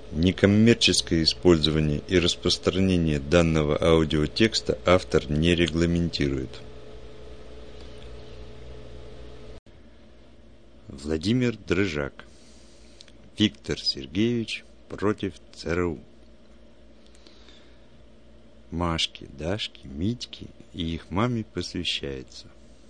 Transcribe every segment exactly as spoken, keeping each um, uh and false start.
Некоммерческое использование и распространение данного аудиотекста автор не регламентирует. Владимир Дрыжак. Виктор Сергеевич против ЦРУ. Машке, Дашке, Митьке и их маме посвящается.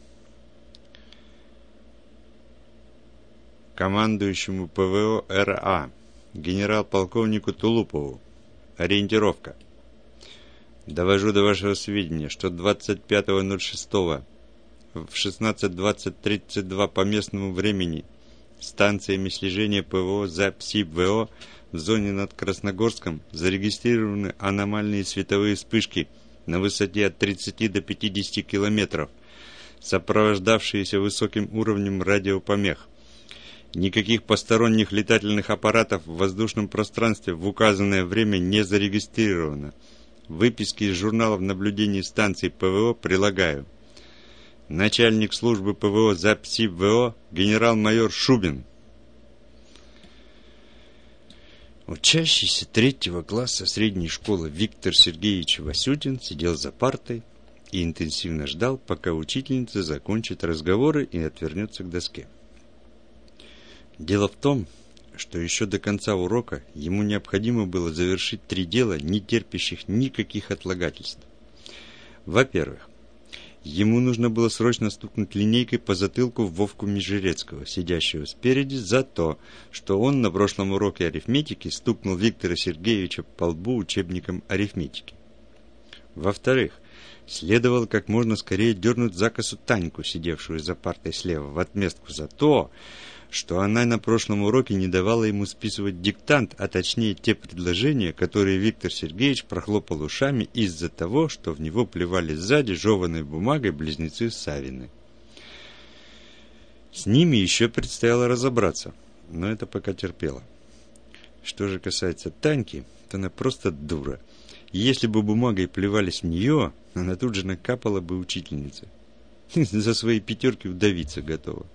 Командующему ПВО РА генерал-полковнику Тулупову. Ориентировка. Довожу до вашего сведения, что двадцать пятого ноль шестого в шестнадцать двадцать тридцать два по местному времени станциями слежения ПВО ЗАПСИБ-ВО в зоне над Красногорском зарегистрированы аномальные световые вспышки на высоте от тридцати до пятидесяти километров, сопровождавшиеся высоким уровнем радиопомех. Никаких посторонних летательных аппаратов в воздушном пространстве в указанное время не зарегистрировано. Выписки из журналов наблюдений станций ПВО прилагаю. Начальник службы ПВО ЗАПСИБ-ВО генерал-майор Шубин. Учащийся третьего класса средней школы Виктор Сергеевич Васютин сидел за партой и интенсивно ждал, пока учительница закончит разговоры и отвернется к доске. Дело в том, что еще до конца урока ему необходимо было завершить три дела, не терпящих никаких отлагательств. Во-первых, ему нужно было срочно стукнуть линейкой по затылку Вовку Межерецкого, сидящего спереди, за то, что он на прошлом уроке арифметики стукнул Виктора Сергеевича по лбу учебником арифметики. Во-вторых, следовало как можно скорее дернуть за косу Таньку, сидевшую за партой слева, в отместку за то, что она на прошлом уроке не давала ему списывать диктант, а точнее те предложения, которые Виктор Сергеевич прохлопал ушами из-за того, что в него плевали сзади жеваной бумагой близнецы Савины. С ними еще предстояло разобраться, но это пока терпело. Что же касается Таньки, то она просто дура. И если бы бумагой плевались в нее, она тут же накапала бы учительнице. За свои пятерки удавиться готова.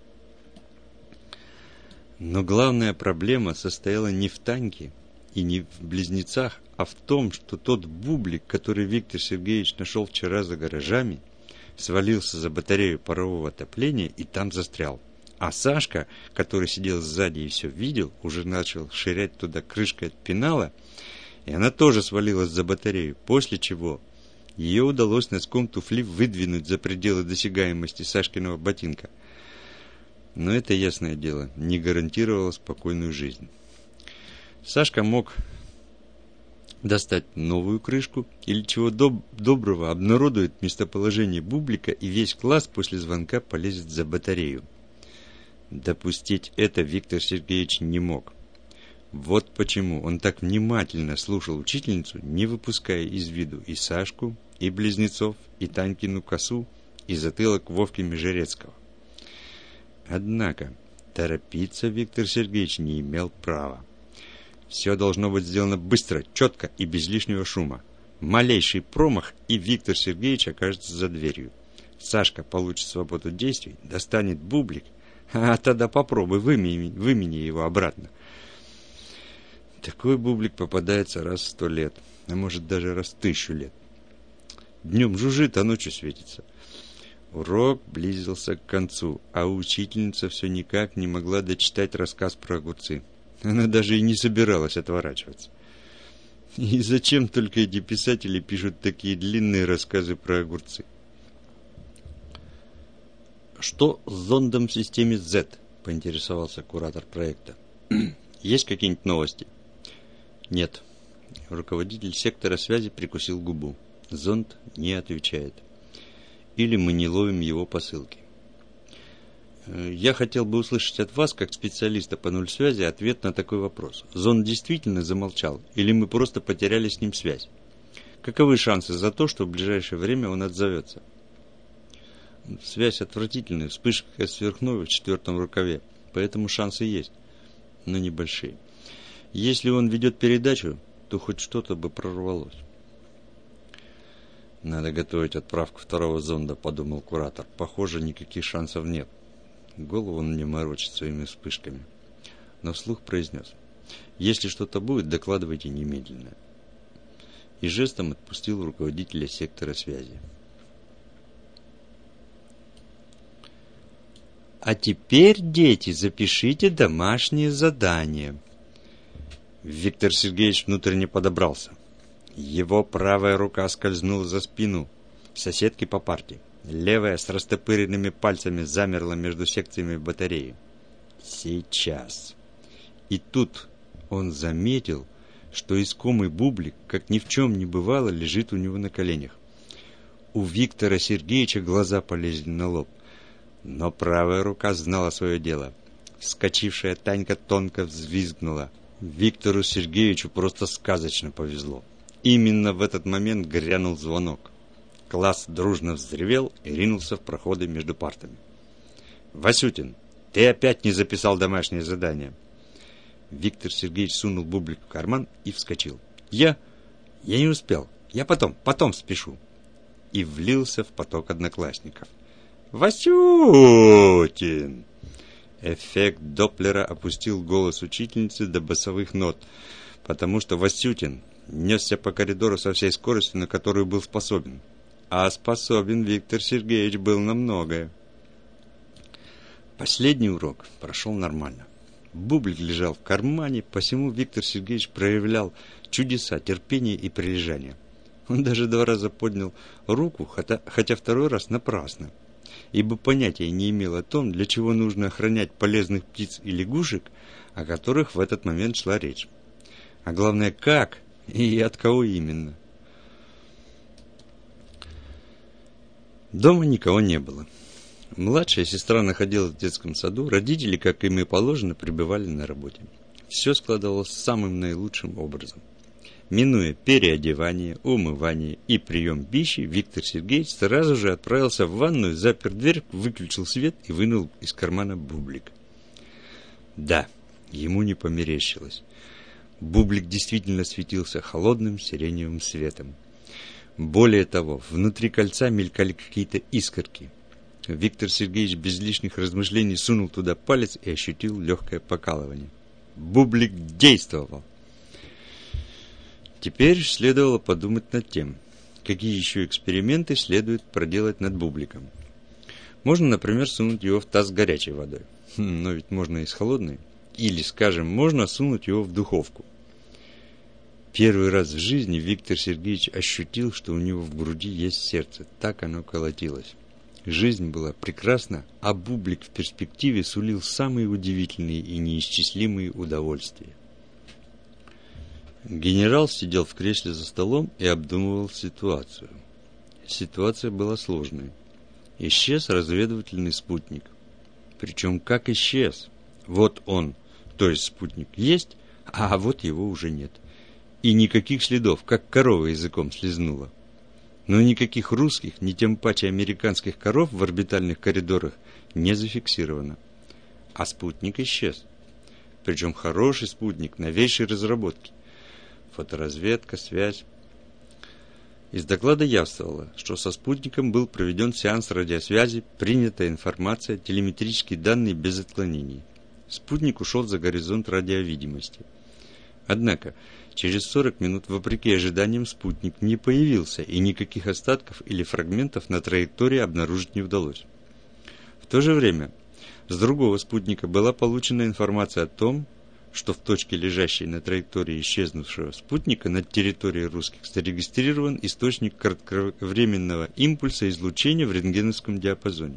Но главная проблема состояла не в Таньке и не в близнецах, а в том, что тот бублик, который Виктор Сергеевич нашел вчера за гаражами, свалился за батарею парового отопления и там застрял. А Сашка, который сидел сзади и все видел, уже начал ширять туда крышкой от пенала, и она тоже свалилась за батарею, после чего ее удалось носком туфли выдвинуть за пределы досягаемости Сашкиного ботинка. Но это, ясное дело, не гарантировало спокойную жизнь. Сашка мог достать новую крышку или чего доб- доброго обнародует местоположение бублика, и весь класс после звонка полезет за батарею. Допустить это Виктор Сергеевич не мог. Вот почему он так внимательно слушал учительницу, не выпуская из виду и Сашку, и близнецов, и Танькину косу, и затылок Вовки Межерецкого. Однако торопиться Виктор Сергеевич не имел права. Все должно быть сделано быстро, четко и без лишнего шума. Малейший промах, и Виктор Сергеевич окажется за дверью. Сашка получит свободу действий, достанет бублик, а тогда попробуй вымени, вымени его обратно. Такой бублик попадается раз в сто лет, а может даже раз в тысячу лет. Днем жужжит, а ночью светится. Урок близился к концу, а учительница все никак не могла дочитать рассказ про огурцы. Она даже и не собиралась отворачиваться. И зачем только эти писатели пишут такие длинные рассказы про огурцы? «Что с зондом в системе зет?» – поинтересовался куратор проекта. «Есть какие-нибудь новости?» «Нет». Руководитель сектора связи прикусил губу. Зонд не отвечает. Или мы не ловим его посылки. Я хотел бы услышать от вас, как специалиста по нуль-связи, ответ на такой вопрос. Зонд действительно замолчал, или мы просто потеряли с ним связь? Каковы шансы за то, что в ближайшее время он отзовется? Связь отвратительная, вспышка сверхновой в четвертом рукаве, поэтому шансы есть, но небольшие. Если он ведет передачу, то хоть что-то бы прорвалось. «Надо готовить отправку второго зонда», — подумал куратор. «Похоже, никаких шансов нет. Голову он мне морочит своими вспышками». Но вслух произнес. Если что-то будет, докладывайте немедленно. И жестом отпустил руководителя сектора связи. А теперь, дети, запишите домашнее задание. Виктор Сергеевич внутренне подобрался. Его правая рука скользнула за спину соседки по парте. Левая с растопыренными пальцами замерла между секциями батареи. Сейчас. И тут он заметил, что искомый бублик, как ни в чем не бывало, лежит у него на коленях. У Виктора Сергеевича глаза полезли на лоб. Но правая рука знала свое дело. Вскочившая Танька тонко взвизгнула. Виктору Сергеевичу просто сказочно повезло. Именно в этот момент грянул звонок. Класс дружно взревел и ринулся в проходы между партами. «Васютин, ты опять не записал домашнее задание!» Виктор Сергеевич сунул бублик в карман и вскочил. «Я? Я не успел. Я потом, потом спешу!» И влился в поток одноклассников. «Васютин!» Эффект Доплера опустил голос учительницы до басовых нот, потому что Васютин несся по коридору со всей скоростью, на которую был способен. А способен Виктор Сергеевич был на многое. Последний урок прошел нормально. Бублик лежал в кармане, посему Виктор Сергеевич проявлял чудеса терпения и прилежания. Он даже два раза поднял руку, хотя, хотя второй раз напрасно, ибо понятия не имел о том, для чего нужно охранять полезных птиц и лягушек, о которых в этот момент шла речь. А главное, как и от кого именно. Дома никого не было. Младшая сестра находилась в детском саду, родители, как им и положено, пребывали на работе. Все складывалось самым наилучшим образом. Минуя переодевание, умывание и прием пищи, Виктор Сергеевич сразу же отправился в ванную, запер дверь, выключил свет и вынул из кармана бублик. Да, ему не померещилось. Бублик действительно светился холодным сиреневым светом. Более того, внутри кольца мелькали какие-то искорки. Виктор Сергеевич без лишних размышлений сунул туда палец и ощутил легкое покалывание. Бублик действовал. Теперь следовало подумать над тем, какие еще эксперименты следует проделать над бубликом. Можно, например, сунуть его в таз с горячей водой. Но ведь можно и с холодной. Или, скажем, можно сунуть его в духовку. Первый раз в жизни Виктор Сергеевич ощутил, что у него в груди есть сердце. Так оно колотилось. Жизнь была прекрасна, а бублик в перспективе сулил самые удивительные и неисчислимые удовольствия. Генерал сидел в кресле за столом и обдумывал ситуацию. Ситуация была сложной. Исчез разведывательный спутник. Причем как исчез? Вот он, то есть спутник, есть, а вот его уже нет. И никаких следов, как корова языком слезнула. Но никаких русских, ни тем паче американских коров в орбитальных коридорах не зафиксировано. А спутник исчез. Причем хороший спутник, новейшей разработки. Фоторазведка, связь. Из доклада явствовало, что со спутником был проведен сеанс радиосвязи, принята информация, телеметрические данные без отклонений. Спутник ушел за горизонт радиовидимости. Однако, через сорок минут, вопреки ожиданиям, спутник не появился, и никаких остатков или фрагментов на траектории обнаружить не удалось. В то же время, с другого спутника была получена информация о том, что в точке, лежащей на траектории исчезнувшего спутника, над территорией русских зарегистрирован источник кратковременного импульса излучения в рентгеновском диапазоне.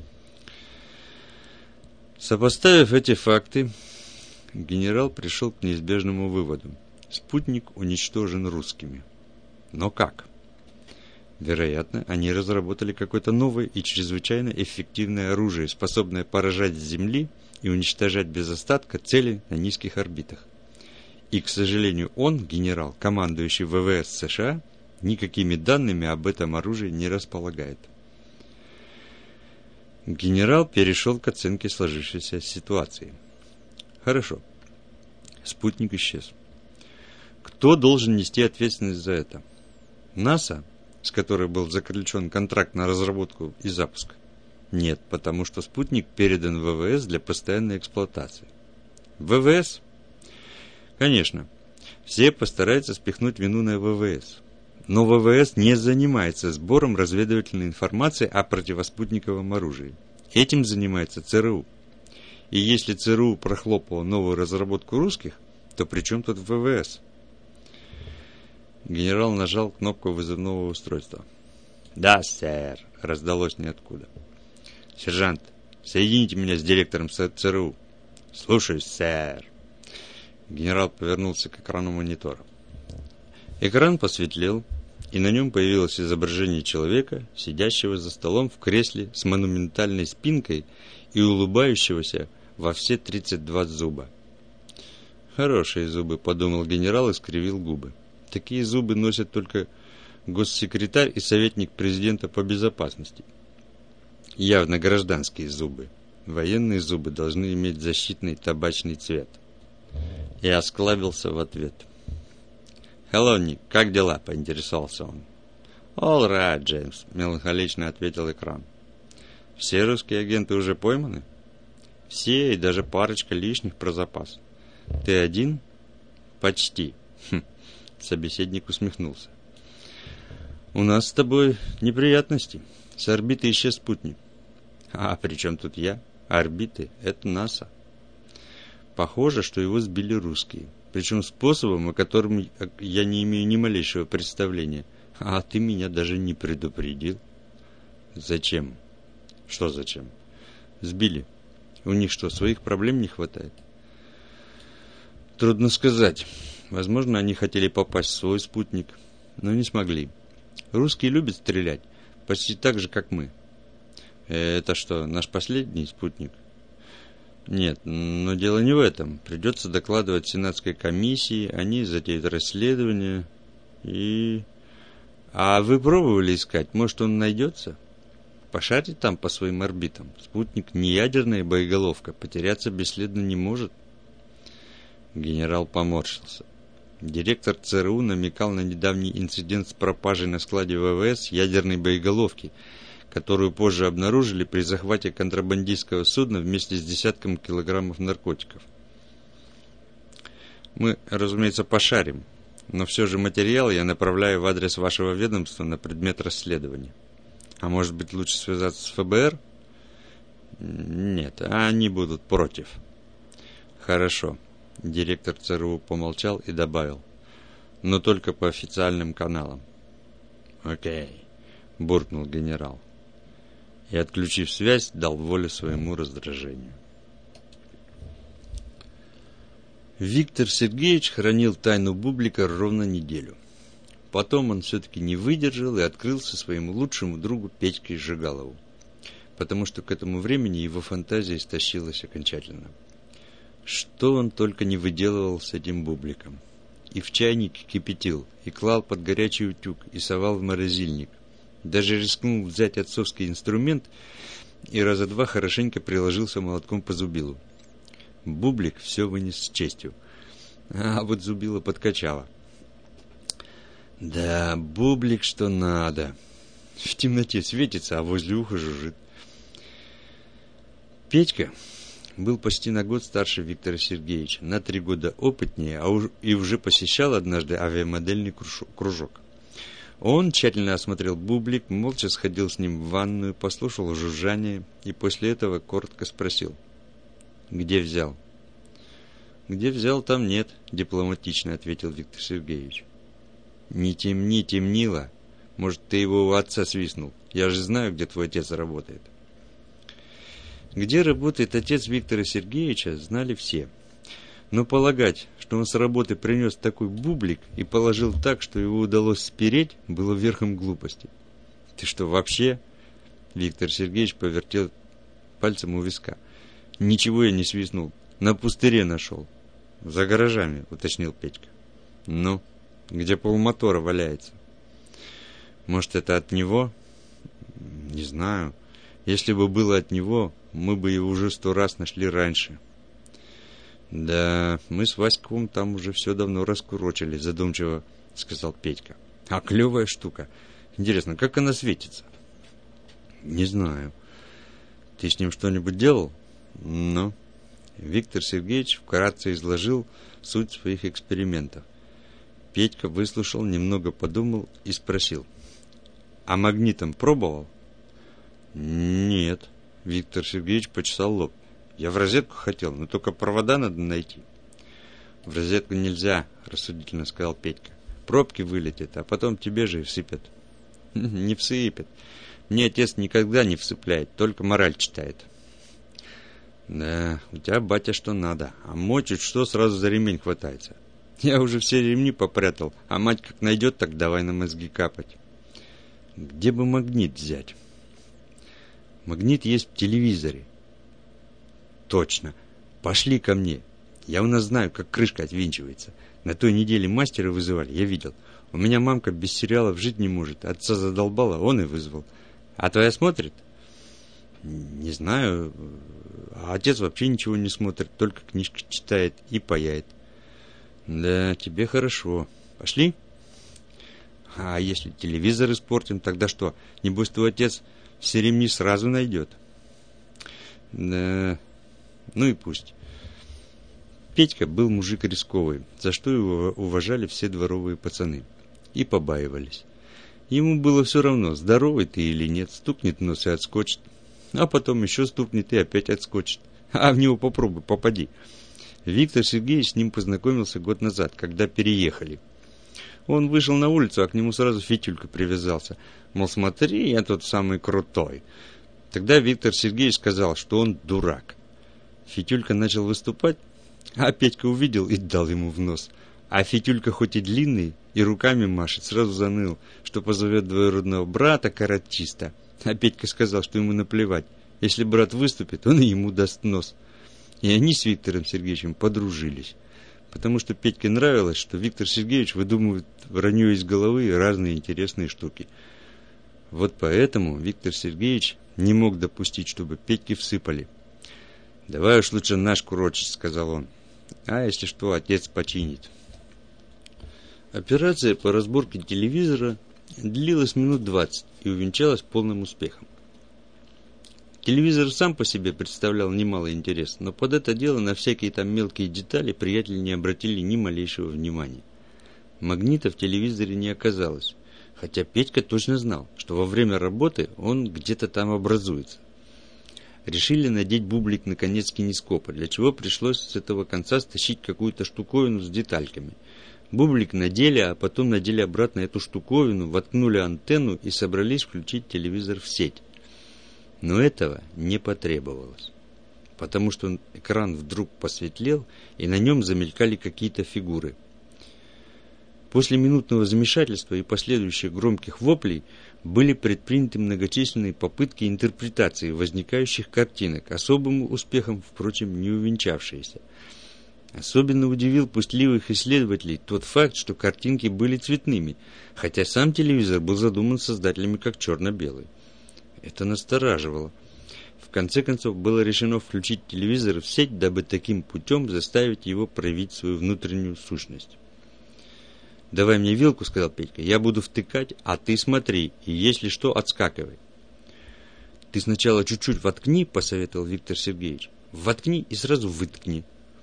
Сопоставив эти факты, генерал пришел к неизбежному выводу. Спутник уничтожен русскими. Но как? Вероятно, они разработали какое-то новое и чрезвычайно эффективное оружие, способное поражать с Земли и уничтожать без остатка цели на низких орбитах. И, к сожалению, он, генерал, командующий ВВС США, никакими данными об этом оружии не располагает. Генерал перешел к оценке сложившейся ситуации. Хорошо. Спутник исчез. Кто должен нести ответственность за это? НАСА, с которой был заключен контракт на разработку и запуск? Нет, потому что спутник передан ВВС для постоянной эксплуатации. ВВС? Конечно, все постараются спихнуть вину на ВВС. Но ВВС не занимается сбором разведывательной информации о противоспутниковом оружии. Этим занимается ЦРУ. И если ЦРУ прохлопало новую разработку русских, то при чем тут ВВС? Генерал нажал кнопку вызывного устройства. «Да, сэр», — раздалось ниоткуда. «Сержант, соедините меня с директором ЦРУ». «Слушаюсь, сэр». Генерал повернулся к экрану монитора. Экран посветлел, и на нем появилось изображение человека, сидящего за столом в кресле с монументальной спинкой и улыбающегося во все тридцать два зуба. «Хорошие зубы», — подумал генерал и скривил губы. «Такие зубы носят только госсекретарь и советник президента по безопасности. Явно гражданские зубы. Военные зубы должны иметь защитный табачный цвет». И осклабился в ответ. «Hello, Ник, как дела?» — поинтересовался он. «All right, Джеймс», — меланхолично ответил экран. «Все русские агенты уже пойманы?» «Все, и даже парочка лишних про запас». «Ты один?» «Почти». Хм. Собеседник усмехнулся. «У нас с тобой неприятности. С орбиты исчез спутник». «А при чем тут я? Орбиты — это НАСА». «Похоже, что его сбили русские. Причем способом, о котором я не имею ни малейшего представления. А ты меня даже не предупредил». «Зачем?» «Что зачем?» «Сбили. У них что, своих проблем не хватает?» «Трудно сказать. Возможно, они хотели попасть в свой спутник, но не смогли. Русские любят стрелять, почти так же, как мы». «Это что, наш последний спутник?» «Нет, но дело не в этом. Придется докладывать Сенатской комиссии, они затеют расследование и... А вы пробовали искать? Может, он найдется? Пошарьте там по своим орбитам. Спутник не ядерная боеголовка, потеряться бесследно не может». Генерал поморщился. Директор ЦРУ намекал на недавний инцидент с пропажей на складе ВВС ядерной боеголовки, которую позже обнаружили при захвате контрабандистского судна вместе с десятком килограммов наркотиков. «Мы, разумеется, пошарим, но все же материал я направляю в адрес вашего ведомства на предмет расследования. А может быть, лучше связаться с ФБР?» «Нет, они будут против». «Хорошо». Директор ЦРУ помолчал и добавил. «Но только по официальным каналам». «Окей», — буркнул генерал. И, отключив связь, дал волю своему раздражению. Виктор Сергеевич хранил тайну бублика ровно неделю. Потом он все-таки не выдержал и открылся своему лучшему другу Петьке Жигалову, потому что к этому времени его фантазия истощилась окончательно. Что он только не выделывал с этим бубликом. И в чайнике кипятил, и клал под горячий утюг, и совал в морозильник. Даже рискнул взять отцовский инструмент и раза два хорошенько приложился молотком по зубилу. Бублик все вынес с честью, а вот зубило подкачало. Да, бублик что надо. В темноте светится, а возле уха жужжит. Петька был почти на год старше Виктора Сергеевича, на три года опытнее, а уж, и уже посещал однажды авиамодельный кружок. Он тщательно осмотрел бублик, молча сходил с ним в ванную, послушал жужжание и после этого коротко спросил: «Где взял?» «Где взял, там нет», — дипломатично ответил Виктор Сергеевич. «Не темни, темнило. Может, ты его у отца свистнул? Я же знаю, где твой отец работает». Где работает отец Виктора Сергеевича, знали все. Но полагать, что он с работы принес такой бублик и положил так, что его удалось спереть, было верхом глупости. «Ты что, вообще?» Виктор Сергеевич повертел пальцем у виска. «Ничего я не свистнул. На пустыре нашел». «За гаражами», — уточнил Петька. «Ну, где полмотора валяется». «Может, это от него?» «Не знаю. Если бы было от него, мы бы его уже сто раз нашли раньше». «Да, мы с Васьковым там уже все давно раскурочили», — задумчиво сказал Петька. «А клевая штука. Интересно, как она светится?» «Не знаю. Ты с ним что-нибудь делал?» «Ну?» Виктор Сергеевич вкратце изложил суть своих экспериментов. Петька выслушал, немного подумал и спросил: «А магнитом пробовал?» «Нет», — Виктор Сергеевич почесал лоб. «Я в розетку хотел, но только провода надо найти». «В розетку нельзя», — рассудительно сказал Петька. «Пробки вылетят, а потом тебе же и всыпят». «Не всыпят. Мне отец никогда не всыпляет, только мораль читает». «Да, у тебя, батя, что надо, а мочит, что сразу за ремень хватается. Я уже все ремни попрятал, а мать как найдет, так давай на мозги капать». «Где бы магнит взять?» «Магнит есть в телевизоре». «Точно. Пошли ко мне. Я у нас знаю, как крышка отвинчивается. На той неделе мастера вызывали, я видел. У меня мамка без сериалов жить не может. Отца задолбала, он и вызвал. А твоя смотрит?» «Не знаю. А отец вообще ничего не смотрит, только книжки читает и паяет». «Да, тебе хорошо. Пошли?» «А если телевизор испортим, тогда что? Небось, твой отец все ремни сразу найдет». «Да, ну и пусть». Петька был мужик рисковый, за что его уважали все дворовые пацаны. И побаивались. Ему было все равно, здоровый ты или нет, стукнет нос и отскочит. А потом еще стукнет и опять отскочит. А в него попробуй, попади. Виктор Сергеевич с ним познакомился год назад, когда переехали. Он вышел на улицу, а к нему сразу Фитюлька привязался. Мол, смотри, я тут самый крутой. Тогда Виктор Сергеевич сказал, что он дурак. Фитюлька начал выступать, а Петька увидел и дал ему в нос. А Фитюлька хоть и длинный, и руками машет, сразу заныл, что позовет двоюродного брата каратиста. А Петька сказал, что ему наплевать. Если брат выступит, он и ему даст нос. И они с Виктором Сергеевичем подружились. Потому что Петьке нравилось, что Виктор Сергеевич выдумывает вранье из головы и разные интересные штуки. Вот поэтому Виктор Сергеевич не мог допустить, чтобы Петьке всыпали. «Давай уж лучше наш курочить», — сказал он. «А если что, отец починит». Операция по разборке телевизора длилась минут двадцать и увенчалась полным успехом. Телевизор сам по себе представлял немало интереса, но под это дело на всякие там мелкие детали приятели не обратили ни малейшего внимания. Магнита в телевизоре не оказалось, хотя Петька точно знал, что во время работы он где-то там образуется. Решили надеть бублик на конец кинескопа, для чего пришлось с этого конца стащить какую-то штуковину с детальками. Бублик надели, а потом надели обратно эту штуковину, воткнули антенну и собрались включить телевизор в сеть. Но этого не потребовалось, потому что экран вдруг посветлел, и на нем замелькали какие-то фигуры. После минутного замешательства и последующих громких воплей были предприняты многочисленные попытки интерпретации возникающих картинок, особым успехом, впрочем, не увенчавшиеся. Особенно удивил пустливых исследователей тот факт, что картинки были цветными, хотя сам телевизор был задуман создателями как черно-белый. Это настораживало. В конце концов, было решено включить телевизор в сеть, дабы таким путем заставить его проявить свою внутреннюю сущность. «Давай мне вилку», — сказал Петька, — «я буду втыкать, а ты смотри, и если что, отскакивай». «Ты сначала чуть-чуть воткни», — посоветовал Виктор Сергеевич. «Воткни и сразу выткни».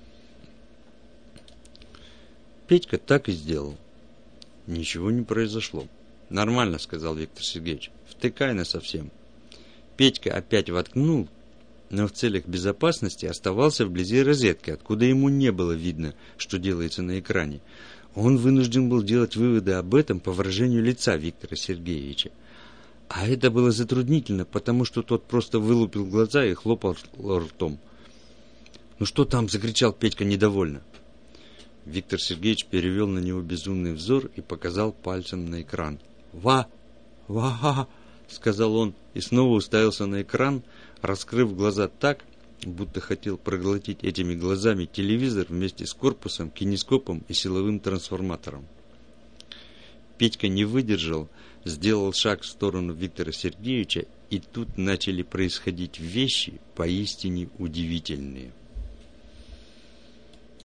Петька так и сделал. Ничего не произошло. «Нормально», — сказал Виктор Сергеевич, — «втыкай насовсем». Петька опять воткнул, но в целях безопасности оставался вблизи розетки, откуда ему не было видно, что делается на экране. Он вынужден был делать выводы об этом по выражению лица Виктора Сергеевича. А это было затруднительно, потому что тот просто вылупил глаза и хлопал ртом. «Ну что там?» — закричал Петька недовольно. Виктор Сергеевич перевел на него безумный взор и показал пальцем на экран. «Ва! Ва!» — сказал он и снова уставился на экран, раскрыв глаза так, будто хотел проглотить этими глазами телевизор вместе с корпусом, кинескопом и силовым трансформатором. Петька не выдержал, сделал шаг в сторону Виктора Сергеевича, и тут начали происходить вещи поистине удивительные.